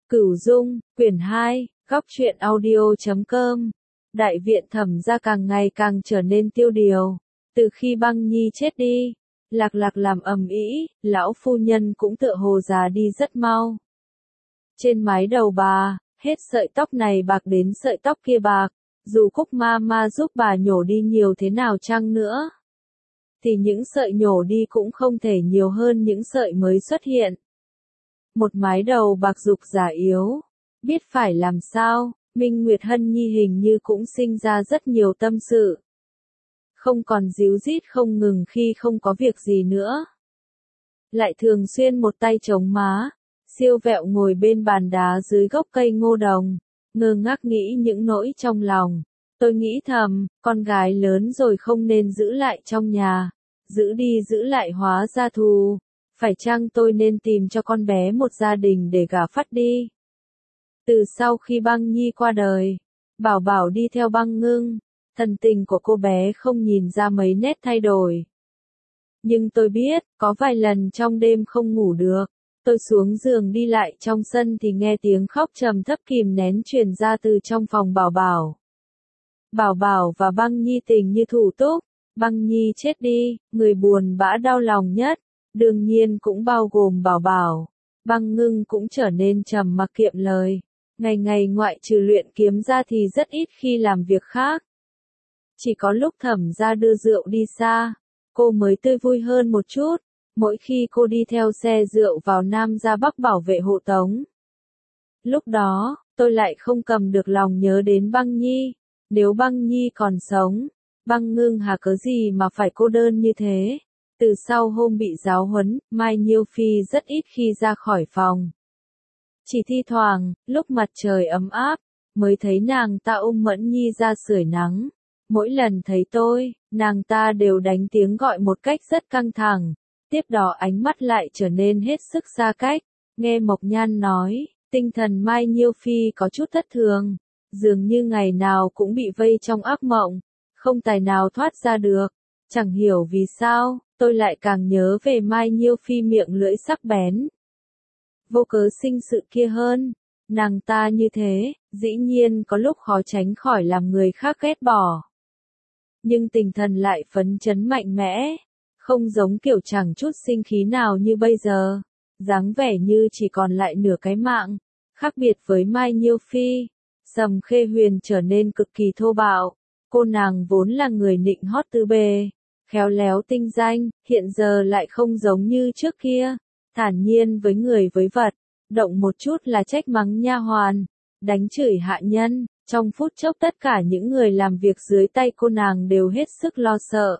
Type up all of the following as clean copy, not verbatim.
Cửu Dung, quyển 2, góc truyện audio.com. Đại viện Thẩm gia càng ngày càng trở nên tiêu điều. Từ khi Băng Nhi chết đi, Lạc Lạc làm ầm ĩ, lão phu nhân cũng tựa hồ già đi rất mau. Trên mái đầu bà, hết sợi tóc này bạc đến sợi tóc kia bạc, dù Cúc ma giúp bà nhổ đi nhiều thế nào chăng nữa, thì những sợi nhổ đi cũng không thể nhiều hơn những sợi mới xuất hiện. Một mái đầu bạc dục già yếu, biết phải làm sao, Minh Nguyệt Hân Nhi hình như cũng sinh ra rất nhiều tâm sự. Không còn díu dít không ngừng khi không có việc gì nữa. Lại thường xuyên một tay chống má, siêu vẹo ngồi bên bàn đá dưới gốc cây ngô đồng, ngơ ngác nghĩ những nỗi trong lòng. Tôi nghĩ thầm, con gái lớn rồi không nên giữ lại trong nhà, giữ đi giữ lại hóa ra thù. Phải chăng tôi nên tìm cho con bé một gia đình để gả phắt đi? Từ sau khi Băng Nhi qua đời, Bảo Bảo đi theo Băng Ngưng, thần tình của cô bé không nhìn ra mấy nét thay đổi. Nhưng tôi biết, có vài lần trong đêm không ngủ được, tôi xuống giường đi lại trong sân thì nghe tiếng khóc trầm thấp kìm nén truyền ra từ trong phòng Bảo Bảo. Bảo Bảo và Băng Nhi tình như thủ túc, Băng Nhi chết đi, người buồn bã đau lòng nhất, đương nhiên cũng bao gồm Bảo Bảo. Băng Ngưng cũng trở nên trầm mặc kiệm lời, ngày ngày ngoại trừ luyện kiếm ra thì rất ít khi làm việc khác. Chỉ có lúc Thẩm gia đưa rượu đi xa, cô mới tươi vui hơn một chút, mỗi khi cô đi theo xe rượu vào Nam ra Bắc bảo vệ hộ tống. Lúc đó, tôi lại không cầm được lòng nhớ đến Băng Nhi, nếu Băng Nhi còn sống, Băng Ngưng hà cớ gì mà phải cô đơn như thế. Từ sau hôm bị giáo huấn, Mai Nhiêu Phi rất ít khi ra khỏi phòng. Chỉ thi thoảng, lúc mặt trời ấm áp, mới thấy nàng ta ôm Mẫn Nhi ra sưởi nắng. Mỗi lần thấy tôi, nàng ta đều đánh tiếng gọi một cách rất căng thẳng, tiếp đó ánh mắt lại trở nên hết sức xa cách. Nghe Mộc Nhan nói, tinh thần Mai Nhiêu Phi có chút thất thường, dường như ngày nào cũng bị vây trong ác mộng, không tài nào thoát ra được. Chẳng hiểu vì sao, tôi lại càng nhớ về Mai Nhiêu Phi miệng lưỡi sắc bén, vô cớ sinh sự kia hơn. Nàng ta như thế, dĩ nhiên có lúc khó tránh khỏi làm người khác ghét bỏ. Nhưng tinh thần lại phấn chấn mạnh mẽ, không giống kiểu chẳng chút sinh khí nào như bây giờ, dáng vẻ như chỉ còn lại nửa cái mạng. Khác biệt với Mai Nhiêu Phi, Sầm Khê Huyền trở nên cực kỳ thô bạo. Cô nàng vốn là người nịnh hót tứ bề, khéo léo tinh danh, hiện giờ lại không giống như trước kia, thản nhiên với người với vật, động một chút là trách mắng nha hoàn, đánh chửi hạ nhân. Trong phút chốc tất cả những người làm việc dưới tay cô nàng đều hết sức lo sợ.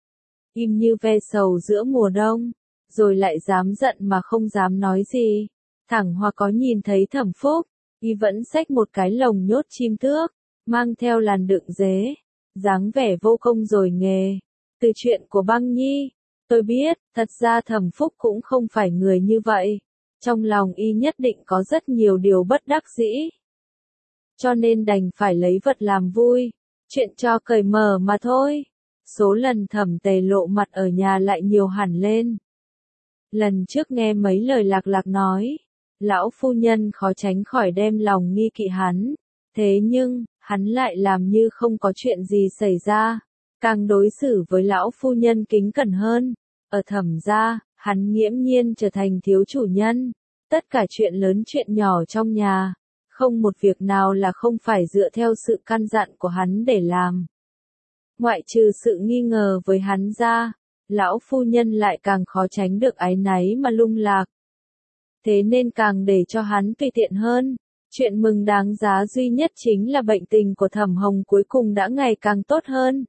Im như ve sầu giữa mùa đông, rồi lại dám giận mà không dám nói gì. Thẳng Hoa có nhìn thấy Thẩm Phúc, y vẫn xách một cái lồng nhốt chim tước, mang theo làn đựng dế, dáng vẻ vô công rồi nghề. Từ chuyện của Băng Nhi, tôi biết, thật ra Thẩm Phúc cũng không phải người như vậy. Trong lòng y nhất định có rất nhiều điều bất đắc dĩ, cho nên đành phải lấy vật làm vui, chuyện cho cởi mở mà thôi. Số lần Thẩm Tề lộ mặt ở nhà lại nhiều hẳn lên. Lần trước nghe mấy lời Lạc Lạc nói, lão phu nhân khó tránh khỏi đem lòng nghi kỵ hắn, thế nhưng, hắn lại làm như không có chuyện gì xảy ra, càng đối xử với lão phu nhân kính cẩn hơn. Ở Thẩm gia, hắn nghiễm nhiên trở thành thiếu chủ nhân, tất cả chuyện lớn chuyện nhỏ trong nhà, không một việc nào là không phải dựa theo sự căn dặn của hắn để làm. Ngoại trừ sự nghi ngờ với hắn ra, lão phu nhân lại càng khó tránh được áy náy mà lung lạc. Thế nên càng để cho hắn tùy tiện hơn. Chuyện mừng đáng giá duy nhất chính là bệnh tình của Thẩm Hồng cuối cùng đã ngày càng tốt hơn.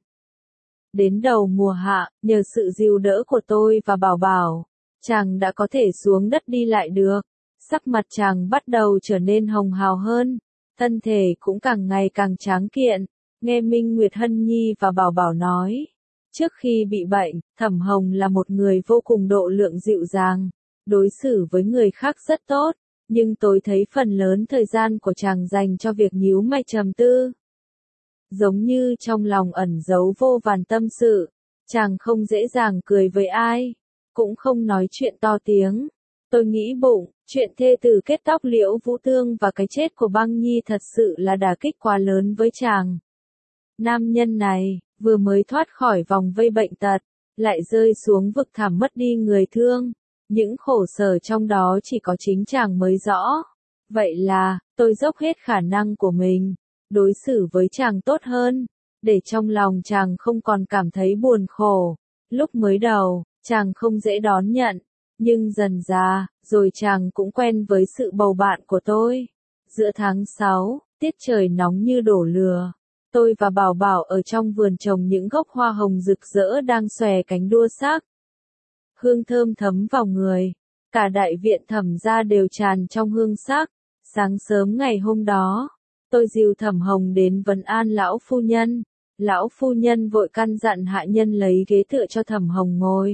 Đến đầu mùa hạ, nhờ sự dìu đỡ của tôi và Bảo Bảo, chàng đã có thể xuống đất đi lại được. Sắc mặt chàng bắt đầu trở nên hồng hào hơn, thân thể cũng càng ngày càng tráng kiện. Nghe Minh Nguyệt Hân Nhi và Bảo Bảo nói, trước khi bị bệnh, Thẩm Hồng là một người vô cùng độ lượng dịu dàng, đối xử với người khác rất tốt, nhưng tôi thấy phần lớn thời gian của chàng dành cho việc nhíu mày trầm tư. Giống như trong lòng ẩn giấu vô vàn tâm sự, chàng không dễ dàng cười với ai, cũng không nói chuyện to tiếng. Tôi nghĩ bụng, chuyện thê tử kết tóc Liễu Vũ Thương và cái chết của Băng Nhi thật sự là đả kích quá lớn với chàng. Nam nhân này, vừa mới thoát khỏi vòng vây bệnh tật, lại rơi xuống vực thẳm mất đi người thương. Những khổ sở trong đó chỉ có chính chàng mới rõ. Vậy là, tôi dốc hết khả năng của mình, đối xử với chàng tốt hơn, để trong lòng chàng không còn cảm thấy buồn khổ. Lúc mới đầu, chàng không dễ đón nhận, nhưng dần dà, rồi chàng cũng quen với sự bầu bạn của tôi. Giữa tháng 6, tiết trời nóng như đổ lửa. Tôi và Bảo Bảo ở trong vườn trồng những gốc hoa hồng rực rỡ đang xòe cánh đua sắc. Hương thơm thấm vào người, cả đại viện Thẩm gia đều tràn trong hương sắc. Sáng sớm ngày hôm đó, tôi dìu Thẩm Hồng đến vấn an lão phu nhân. Lão phu nhân vội căn dặn hạ nhân lấy ghế tựa cho Thẩm Hồng ngồi.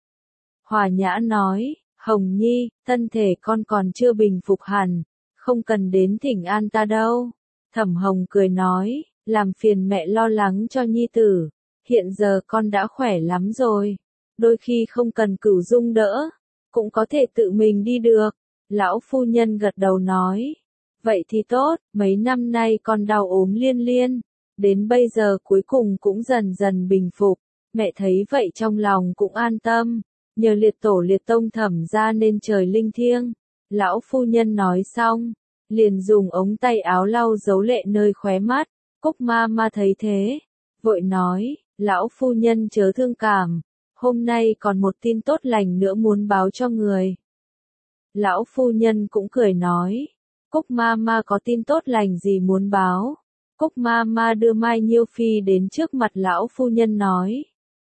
Hòa nhã nói, Hồng Nhi, thân thể con còn chưa bình phục hẳn, không cần đến thỉnh an ta đâu. Thẩm Hồng cười nói, làm phiền mẹ lo lắng cho Nhi tử, hiện giờ con đã khỏe lắm rồi, đôi khi không cần Cửu Dung đỡ, cũng có thể tự mình đi được. Lão phu nhân gật đầu nói, vậy thì tốt, mấy năm nay con đau ốm liên liên, đến bây giờ cuối cùng cũng dần dần bình phục, mẹ thấy vậy trong lòng cũng an tâm, nhờ liệt tổ liệt tông Thẩm gia nên trời linh thiêng. Lão phu nhân nói xong, liền dùng ống tay áo lau dấu lệ nơi khóe mắt. Cúc ma ma thấy thế, vội nói, lão phu nhân chớ thương cảm, hôm nay còn một tin tốt lành nữa muốn báo cho người. Lão phu nhân cũng cười nói, Cúc ma ma có tin tốt lành gì muốn báo? Cúc ma ma đưa Mai Nhiêu Phi đến trước mặt lão phu nhân nói.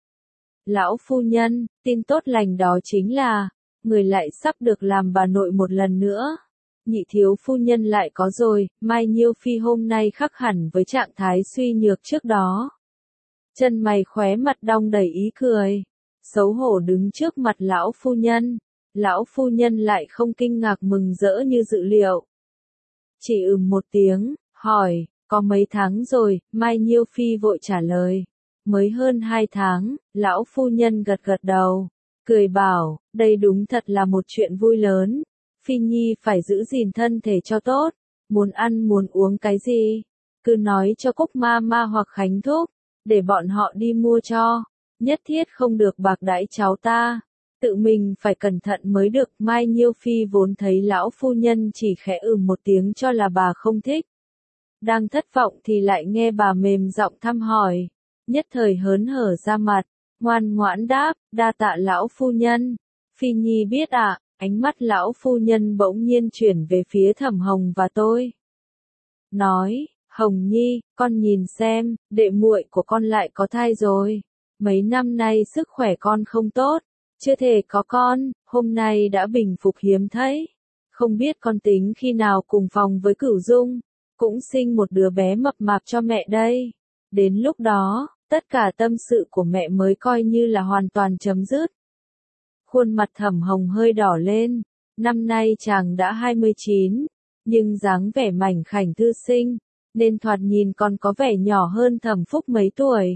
Lão phu nhân, tin tốt lành đó chính là, người lại sắp được làm bà nội một lần nữa. Nhị thiếu phu nhân lại có rồi, Mai Nhiêu Phi hôm nay khác hẳn với trạng thái suy nhược trước đó. Chân mày khóe mặt đong đầy ý cười, xấu hổ đứng trước mặt lão phu nhân. Lão phu nhân lại không kinh ngạc mừng rỡ như dự liệu. Chỉ một tiếng, hỏi, có mấy tháng rồi, Mai Nhiêu Phi vội trả lời. Mới hơn 2 tháng, lão phu nhân gật gật đầu, cười bảo, đây đúng thật là một chuyện vui lớn. Phi Nhi phải giữ gìn thân thể cho tốt, muốn ăn muốn uống cái gì, cứ nói cho Cúc ma ma hoặc Khánh thúc, để bọn họ đi mua cho, nhất thiết không được bạc đãi cháu ta, tự mình phải cẩn thận mới được. Mai Nhiêu Phi vốn thấy lão phu nhân chỉ khẽ một tiếng cho là bà không thích. Đang thất vọng thì lại nghe bà mềm giọng thăm hỏi, nhất thời hớn hở ra mặt, ngoan ngoãn đáp, đa tạ lão phu nhân. Phi Nhi biết ạ. Ánh mắt lão phu nhân bỗng nhiên chuyển về phía Thẩm Hồng và tôi. Nói, Hồng Nhi, con nhìn xem, đệ muội của con lại có thai rồi. Mấy năm nay sức khỏe con không tốt, chưa thể có con, hôm nay đã bình phục hiếm thấy. Không biết con tính khi nào cùng phòng với Cửu Dung, cũng sinh một đứa bé mập mạp cho mẹ đây. Đến lúc đó, tất cả tâm sự của mẹ mới coi như là hoàn toàn chấm dứt. Khuôn mặt Thẩm Hồng hơi đỏ lên, năm nay chàng đã 29, nhưng dáng vẻ mảnh khảnh thư sinh, nên thoạt nhìn còn có vẻ nhỏ hơn Thẩm Phúc mấy tuổi.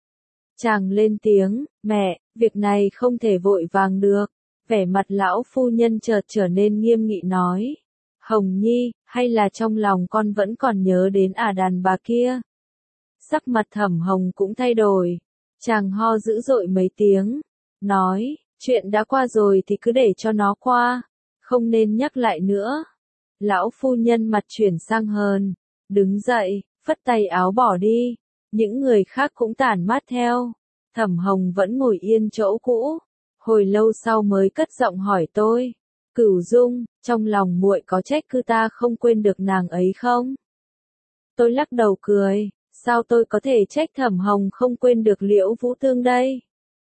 Chàng lên tiếng, mẹ, việc này không thể vội vàng được. Vẻ mặt lão phu nhân chợt trở nên nghiêm nghị nói, Hồng Nhi, hay là trong lòng con vẫn còn nhớ đến đàn bà kia? Sắc mặt Thẩm Hồng cũng thay đổi, chàng ho dữ dội mấy tiếng, nói, chuyện đã qua rồi thì cứ để cho nó qua, không nên nhắc lại nữa. Lão phu nhân mặt chuyển sang hờn, đứng dậy, phất tay áo bỏ đi, những người khác cũng tản mát theo. Thẩm Hồng vẫn ngồi yên chỗ cũ, hồi lâu sau mới cất giọng hỏi tôi, Cửu Dung, trong lòng muội có trách cứ ta không quên được nàng ấy không? Tôi lắc đầu cười, sao tôi có thể trách Thẩm Hồng không quên được Liễu Vũ Thương đây?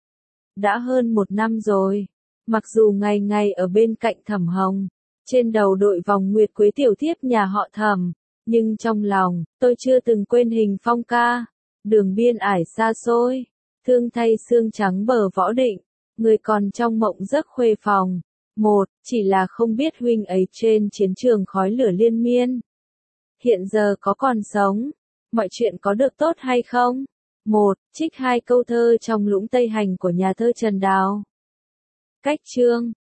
Đã hơn 1 năm rồi, mặc dù ngày ngày ở bên cạnh Thẩm Hồng, trên đầu đội vòng nguyệt quế tiểu thiếp nhà họ Thẩm, nhưng trong lòng, tôi chưa từng quên hình phong ca, đường biên ải xa xôi, thương thay xương trắng bờ võ định, người còn trong mộng giấc khuê phòng. Chỉ là không biết huynh ấy trên chiến trường khói lửa liên miên. Hiện giờ có còn sống, mọi chuyện có được tốt hay không? Trích 2 câu thơ trong Lũng Tây Hành của nhà thơ Trần Đào. Cách chương